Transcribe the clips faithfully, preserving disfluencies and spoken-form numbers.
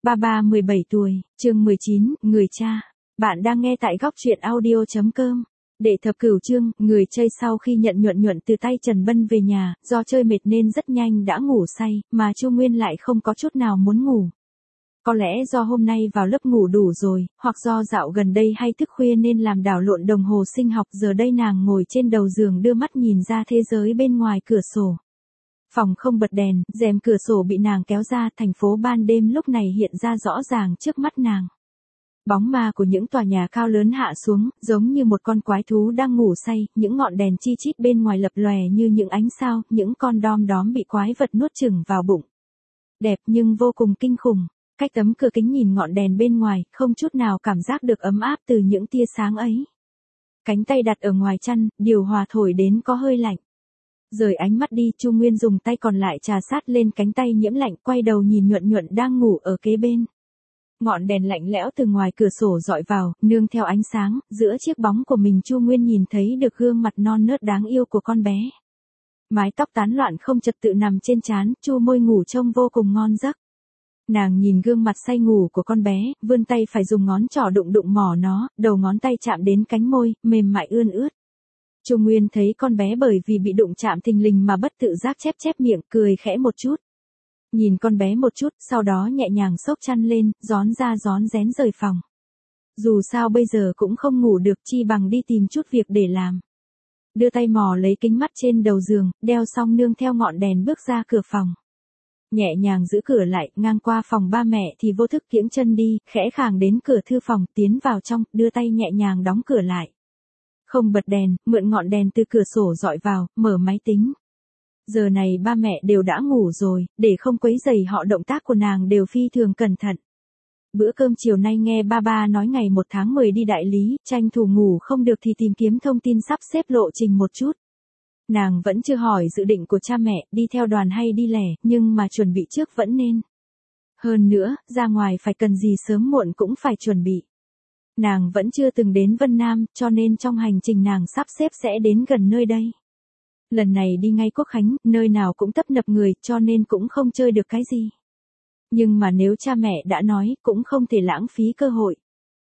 Ba ba mười bảy tuổi, chương mười chín, người cha. Bạn đang nghe tại góc truyện audio.com. Để thập cửu chương, người chơi sau khi nhận nhuận nhuận từ tay Trần Bân về nhà, do chơi mệt nên rất nhanh đã ngủ say, mà Chu Nguyên lại không có chút nào muốn ngủ. Có lẽ do hôm nay vào lớp ngủ đủ rồi, hoặc do dạo gần đây hay thức khuya nên làm đảo lộn đồng hồ sinh học, giờ đây nàng ngồi trên đầu giường đưa mắt nhìn ra thế giới bên ngoài cửa sổ. Phòng không bật đèn, rèm cửa sổ bị nàng kéo ra, thành phố ban đêm lúc này hiện ra rõ ràng trước mắt nàng. Bóng ma của những tòa nhà cao lớn hạ xuống, giống như một con quái thú đang ngủ say, những ngọn đèn chi chít bên ngoài lập lòe như những ánh sao, những con đom đóm bị quái vật nuốt chửng vào bụng. Đẹp nhưng vô cùng kinh khủng. Cách tấm cửa kính nhìn ngọn đèn bên ngoài, không chút nào cảm giác được ấm áp từ những tia sáng ấy. Cánh tay đặt ở ngoài chăn, điều hòa thổi đến có hơi lạnh. Rời ánh mắt đi, Chu Nguyên dùng tay còn lại trà sát lên cánh tay nhiễm lạnh, quay đầu nhìn Nhuận Nhuận đang ngủ ở kế bên. Ngọn đèn lạnh lẽo từ ngoài cửa sổ dọi vào, nương theo ánh sáng, giữa chiếc bóng của mình Chu Nguyên nhìn thấy được gương mặt non nớt đáng yêu của con bé. Mái tóc tán loạn không trật tự nằm trên trán, chu môi ngủ trông vô cùng ngon giấc. Nàng nhìn gương mặt say ngủ của con bé, vươn tay phải dùng ngón trỏ đụng đụng mỏ nó, đầu ngón tay chạm đến cánh môi, mềm mại ươn ướt. Chu Nguyên thấy con bé bởi vì bị đụng chạm thình lình mà bất tự giác chép chép miệng, cười khẽ một chút. Nhìn con bé một chút, sau đó nhẹ nhàng xốc chăn lên, rón ra rón rén rời phòng. Dù sao bây giờ cũng không ngủ được, chi bằng đi tìm chút việc để làm. Đưa tay mò lấy kính mắt trên đầu giường, đeo xong nương theo ngọn đèn bước ra cửa phòng. Nhẹ nhàng giữ cửa lại, ngang qua phòng ba mẹ thì vô thức kiễng chân đi, khẽ khàng đến cửa thư phòng, tiến vào trong, đưa tay nhẹ nhàng đóng cửa lại. Không bật đèn, mượn ngọn đèn từ cửa sổ dọi vào, mở máy tính. Giờ này ba mẹ đều đã ngủ rồi, để không quấy rầy họ, động tác của nàng đều phi thường cẩn thận. Bữa cơm chiều nay nghe ba ba nói ngày một tháng mười đi đại lý, tranh thủ ngủ không được thì tìm kiếm thông tin sắp xếp lộ trình một chút. Nàng vẫn chưa hỏi dự định của cha mẹ, đi theo đoàn hay đi lẻ, nhưng mà chuẩn bị trước vẫn nên. Hơn nữa, ra ngoài phải cần gì sớm muộn cũng phải chuẩn bị. Nàng vẫn chưa từng đến Vân Nam, cho nên trong hành trình nàng sắp xếp sẽ đến gần nơi đây. Lần này đi ngay Quốc Khánh, nơi nào cũng tấp nập người, cho nên cũng không chơi được cái gì. Nhưng mà nếu cha mẹ đã nói, cũng không thể lãng phí cơ hội.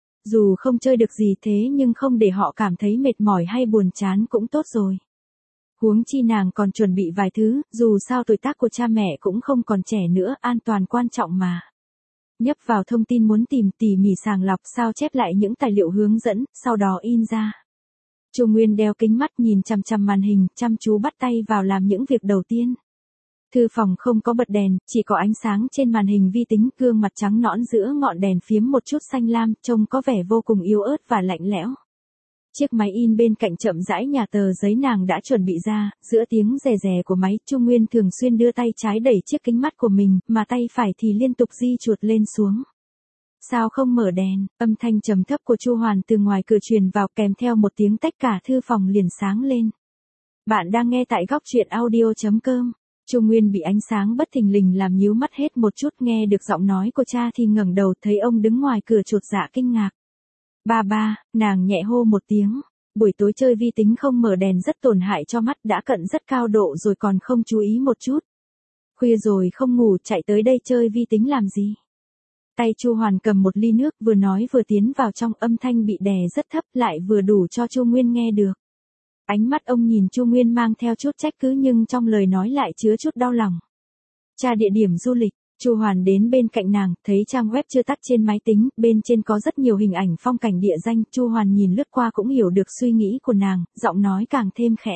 Dù không chơi được gì thế nhưng không để họ cảm thấy mệt mỏi hay buồn chán cũng tốt rồi. Huống chi nàng còn chuẩn bị vài thứ, dù sao tuổi tác của cha mẹ cũng không còn trẻ nữa, an toàn quan trọng mà. Nhấp vào thông tin muốn tìm, tỉ mỉ sàng lọc, sao chép lại những tài liệu hướng dẫn, sau đó in ra. Chu Nguyên đeo kính mắt nhìn chằm chằm màn hình, chăm chú bắt tay vào làm những việc đầu tiên. Thư phòng không có bật đèn, chỉ có ánh sáng trên màn hình vi tính, gương mặt trắng nõn giữa ngọn đèn phiếm một chút xanh lam, trông có vẻ vô cùng yếu ớt và lạnh lẽo. Chiếc máy in bên cạnh chậm rãi nhả tờ giấy nàng đã chuẩn bị ra, giữa tiếng rè rè của máy, Chu Nguyên thường xuyên đưa tay trái đẩy chiếc kính mắt của mình, mà tay phải thì liên tục di chuột lên xuống. Sao không mở đèn? Âm thanh trầm thấp của Chu Hoàn từ ngoài cửa truyền vào, kèm theo một tiếng tách, cả thư phòng liền sáng lên. Bạn đang nghe tại góc truyện audio.com. Chu Nguyên bị ánh sáng bất thình lình làm nhíu mắt hết một chút, nghe được giọng nói của cha thì ngẩng đầu thấy ông đứng ngoài cửa chột dạ kinh ngạc. Ba ba, nàng nhẹ hô một tiếng. Buổi tối chơi vi tính không mở đèn rất tổn hại cho mắt, đã cận rất cao độ rồi còn không chú ý một chút. Khuya rồi không ngủ, chạy tới đây chơi vi tính làm gì? Tay Chu Hoàn cầm một ly nước, vừa nói vừa tiến vào trong, âm thanh bị đè rất thấp, lại vừa đủ cho Chu Nguyên nghe được. Ánh mắt ông nhìn Chu Nguyên mang theo chút trách cứ nhưng trong lời nói lại chứa chút đau lòng. Tra địa điểm du lịch. Chu Hoàn đến bên cạnh nàng, thấy trang web chưa tắt trên máy tính, bên trên có rất nhiều hình ảnh phong cảnh địa danh, Chu Hoàn nhìn lướt qua cũng hiểu được suy nghĩ của nàng, giọng nói càng thêm khẽ.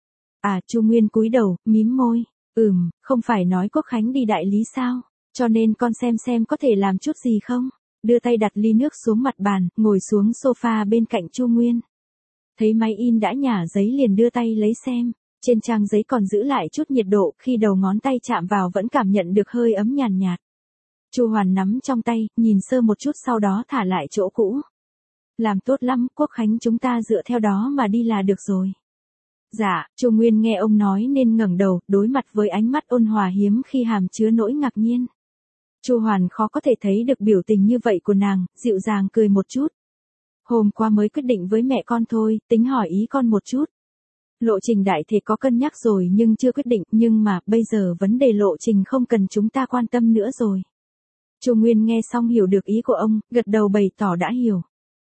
À, Chu Nguyên cúi đầu, mím môi, ừm, không phải nói Quốc Khánh đi đại lý sao, cho nên con xem xem có thể làm chút gì không, đưa tay đặt ly nước xuống mặt bàn, ngồi xuống sofa bên cạnh Chu Nguyên. Thấy máy in đã nhả giấy liền đưa tay lấy xem. Trên trang giấy còn giữ lại chút nhiệt độ, khi đầu ngón tay chạm vào vẫn cảm nhận được hơi ấm nhàn nhạt, nhạt. Chu Hoàn nắm trong tay, nhìn sơ một chút sau đó thả lại chỗ cũ. Làm tốt lắm, Quốc Khánh chúng ta dựa theo đó mà đi là được rồi. Dạ, Chu Nguyên nghe ông nói nên ngẩng đầu, đối mặt với ánh mắt ôn hòa hiếm khi hàm chứa nỗi ngạc nhiên. Chu Hoàn khó có thể thấy được biểu tình như vậy của nàng, dịu dàng cười một chút. Hôm qua mới quyết định với mẹ con thôi, tính hỏi ý con một chút. Lộ trình đại thể có cân nhắc rồi nhưng chưa quyết định, nhưng mà bây giờ vấn đề lộ trình không cần chúng ta quan tâm nữa rồi. Chu Nguyên nghe xong hiểu được ý của ông, gật đầu bày tỏ đã hiểu.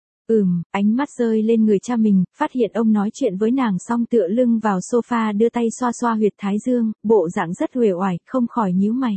Ừm, ánh mắt rơi lên người cha mình, phát hiện ông nói chuyện với nàng xong tựa lưng vào sofa đưa tay xoa xoa huyệt thái dương, bộ dạng rất uể oải, không khỏi nhíu mày.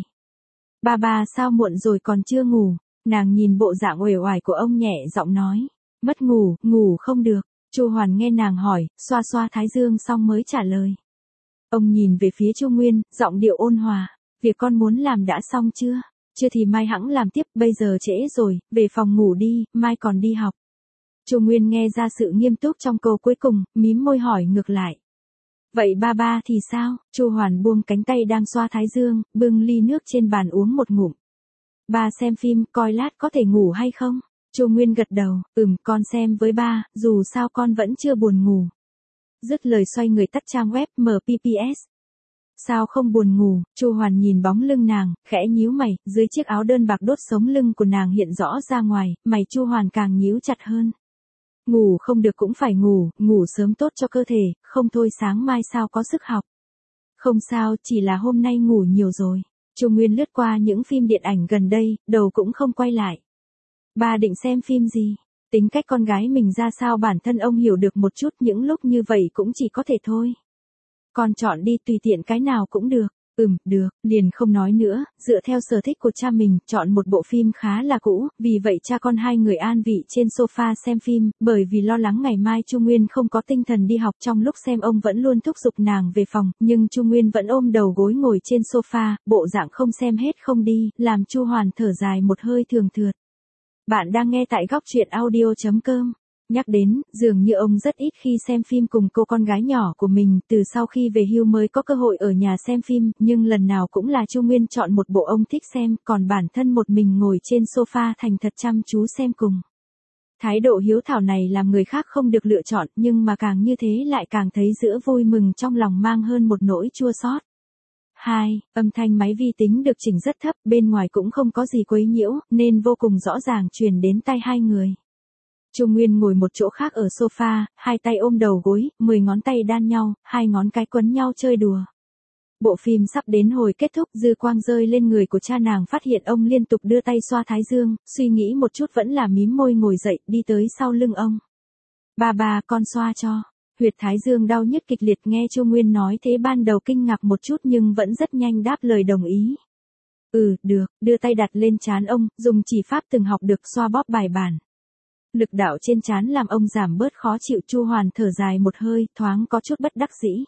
Ba ba sao muộn rồi còn chưa ngủ, nàng nhìn bộ dạng uể oải của ông nhẹ giọng nói. Mất ngủ, ngủ không được, Chu Hoàn nghe nàng hỏi, xoa xoa thái dương xong mới trả lời. Ông nhìn về phía Chu Nguyên, giọng điệu ôn hòa, việc con muốn làm đã xong chưa? Chưa thì mai hẵng làm tiếp, bây giờ trễ rồi, về phòng ngủ đi, mai còn đi học. Chu Nguyên nghe ra sự nghiêm túc trong câu cuối cùng, mím môi hỏi ngược lại. Vậy ba ba thì sao? Chu Hoàn buông cánh tay đang xoa thái dương, bưng ly nước trên bàn uống một ngụm. Ba xem phim, coi lát có thể ngủ hay không? Chu Nguyên gật đầu, ừm, con xem với ba, dù sao con vẫn chưa buồn ngủ. Dứt lời xoay người tắt trang web mở pê pê ét. Sao không buồn ngủ? Chu Hoàn nhìn bóng lưng nàng, khẽ nhíu mày, dưới chiếc áo đơn bạc đốt sống lưng của nàng hiện rõ ra ngoài, mày Chu Hoàn càng nhíu chặt hơn. Ngủ không được cũng phải ngủ, ngủ sớm tốt cho cơ thể, không thôi sáng mai sao có sức học. Không sao, chỉ là hôm nay ngủ nhiều rồi. Chu Nguyên lướt qua những phim điện ảnh gần đây, đầu cũng không quay lại. Ba định xem phim gì? Tính cách con gái mình ra sao bản thân ông hiểu được một chút, những lúc như vậy cũng chỉ có thể thôi. Con chọn đi, tùy tiện cái nào cũng được. Ừm, được, liền không nói nữa, dựa theo sở thích của cha mình, chọn một bộ phim khá là cũ, vì vậy cha con hai người an vị trên sofa xem phim, bởi vì lo lắng ngày mai Chu Nguyên không có tinh thần đi học, trong lúc xem ông vẫn luôn thúc giục nàng về phòng, nhưng Chu Nguyên vẫn ôm đầu gối ngồi trên sofa, bộ dạng không xem hết không đi, làm Chu Hoàn thở dài một hơi thường thượt. Bạn đang nghe tại góc truyện audio chấm com. Nhắc đến, dường như ông rất ít khi xem phim cùng cô con gái nhỏ của mình, từ sau khi về hưu mới có cơ hội ở nhà xem phim, nhưng lần nào cũng là Chu Nguyên chọn một bộ ông thích xem, còn bản thân một mình ngồi trên sofa thành thật chăm chú xem cùng. Thái độ hiếu thảo này làm người khác không được lựa chọn, nhưng mà càng như thế lại càng thấy giữa vui mừng trong lòng mang hơn một nỗi chua xót. hai. Âm thanh máy vi tính được chỉnh rất thấp, bên ngoài cũng không có gì quấy nhiễu, nên vô cùng rõ ràng truyền đến tai hai người. Chu Nguyên ngồi một chỗ khác ở sofa, hai tay ôm đầu gối, mười ngón tay đan nhau, hai ngón cái quấn nhau chơi đùa. Bộ phim sắp đến hồi kết thúc, dư quang rơi lên người của cha nàng, phát hiện ông liên tục đưa tay xoa thái dương, suy nghĩ một chút vẫn là mím môi ngồi dậy, đi tới sau lưng ông. Ba ba, con xoa cho. Huyệt thái dương đau nhức kịch liệt, nghe Chu Nguyên nói thế ban đầu kinh ngạc một chút nhưng vẫn rất nhanh đáp lời đồng ý. Ừ, được, đưa tay đặt lên trán ông, dùng chỉ pháp từng học được xoa bóp bài bản. Lực đạo trên trán làm ông giảm bớt khó chịu. Chu Hoàn thở dài một hơi, thoáng có chút bất đắc dĩ.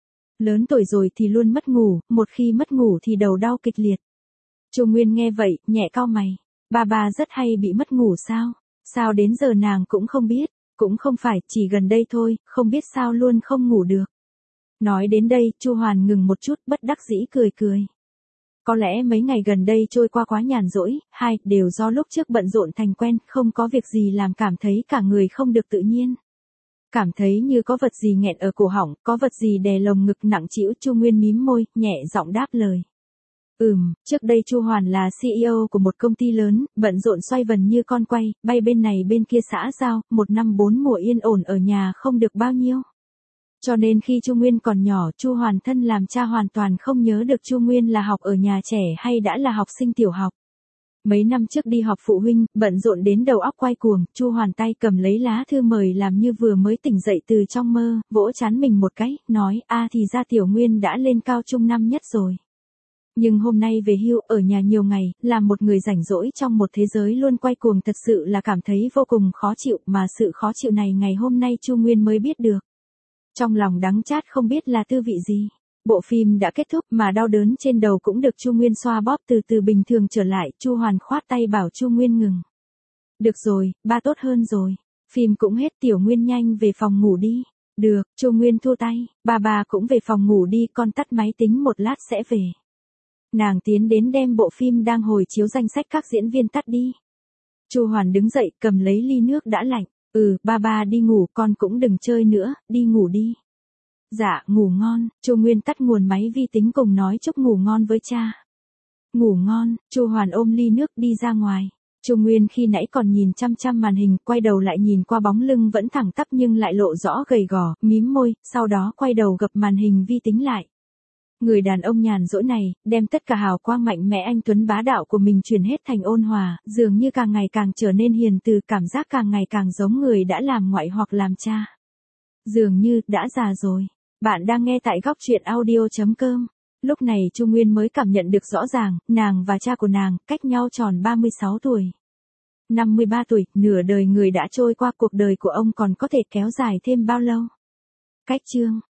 Lớn tuổi rồi thì luôn mất ngủ, một khi mất ngủ thì đầu đau kịch liệt. Chu Nguyên nghe vậy, nhẹ cau mày. Ba ba rất hay bị mất ngủ sao? Sao đến giờ nàng cũng không biết? Cũng không phải, chỉ gần đây thôi, không biết sao luôn không ngủ được. Nói đến đây, Chu Hoàn ngừng một chút, bất đắc dĩ cười cười. Có lẽ mấy ngày gần đây trôi qua quá nhàn rỗi, hai, đều do lúc trước bận rộn thành quen, không có việc gì làm cảm thấy cả người không được tự nhiên. Cảm thấy như có vật gì nghẹn ở cổ họng, có vật gì đè lồng ngực nặng trĩu. Chu Nguyên mím môi, nhẹ giọng đáp lời. Ừm, trước đây Chu Hoàn là xê e ô của một công ty lớn, bận rộn xoay vần như con quay, bay bên này bên kia xã giao, một năm bốn mùa yên ổn ở nhà không được bao nhiêu. Cho nên khi Chu Nguyên còn nhỏ, Chu Hoàn thân làm cha hoàn toàn không nhớ được Chu Nguyên là học ở nhà trẻ hay đã là học sinh tiểu học. Mấy năm trước đi họp phụ huynh, bận rộn đến đầu óc quay cuồng, Chu Hoàn tay cầm lấy lá thư mời làm như vừa mới tỉnh dậy từ trong mơ, vỗ trán mình một cái, nói, a thì ra Tiểu Nguyên đã lên cao trung năm nhất rồi. Nhưng hôm nay về hưu, ở nhà nhiều ngày, làm một người rảnh rỗi trong một thế giới luôn quay cuồng thật sự là cảm thấy vô cùng khó chịu, mà sự khó chịu này ngày hôm nay Chu Nguyên mới biết được. Trong lòng đắng chát không biết là tư vị gì. Bộ phim đã kết thúc mà đau đớn trên đầu cũng được Chu Nguyên xoa bóp từ từ bình thường trở lại. Chu Hoàn khoát tay bảo Chu Nguyên ngừng. Được rồi, ba tốt hơn rồi. Phim cũng hết, Tiểu Nguyên nhanh về phòng ngủ đi. Được, Chu Nguyên thua tay. Ba ba cũng về phòng ngủ đi, con tắt máy tính một lát sẽ về. Nàng tiến đến đem bộ phim đang hồi chiếu danh sách các diễn viên tắt đi. Chu Hoàn đứng dậy cầm lấy ly nước đã lạnh. Ừ, ba ba đi ngủ, con cũng đừng chơi nữa, đi ngủ đi. Dạ, ngủ ngon. Chu Nguyên tắt nguồn máy vi tính cùng nói chúc ngủ ngon với cha. Ngủ ngon. Chu Hoàn ôm ly nước đi ra ngoài. Chu Nguyên khi nãy còn nhìn chăm chăm màn hình, quay đầu lại nhìn qua bóng lưng vẫn thẳng tắp nhưng lại lộ rõ gầy gò, mím môi, sau đó quay đầu gập màn hình vi tính lại. Người đàn ông nhàn rỗi này, đem tất cả hào quang mạnh mẽ anh tuấn bá đạo của mình chuyển hết thành ôn hòa, dường như càng ngày càng trở nên hiền từ, cảm giác càng ngày càng giống người đã làm ngoại hoặc làm cha. Dường như, đã già rồi. Bạn đang nghe tại góc truyện audio chấm com. Lúc này Chu Nguyên mới cảm nhận được rõ ràng, nàng và cha của nàng, cách nhau tròn ba mươi sáu tuổi. năm mươi ba tuổi, nửa đời người đã trôi qua, cuộc đời của ông còn có thể kéo dài thêm bao lâu? Cách chương.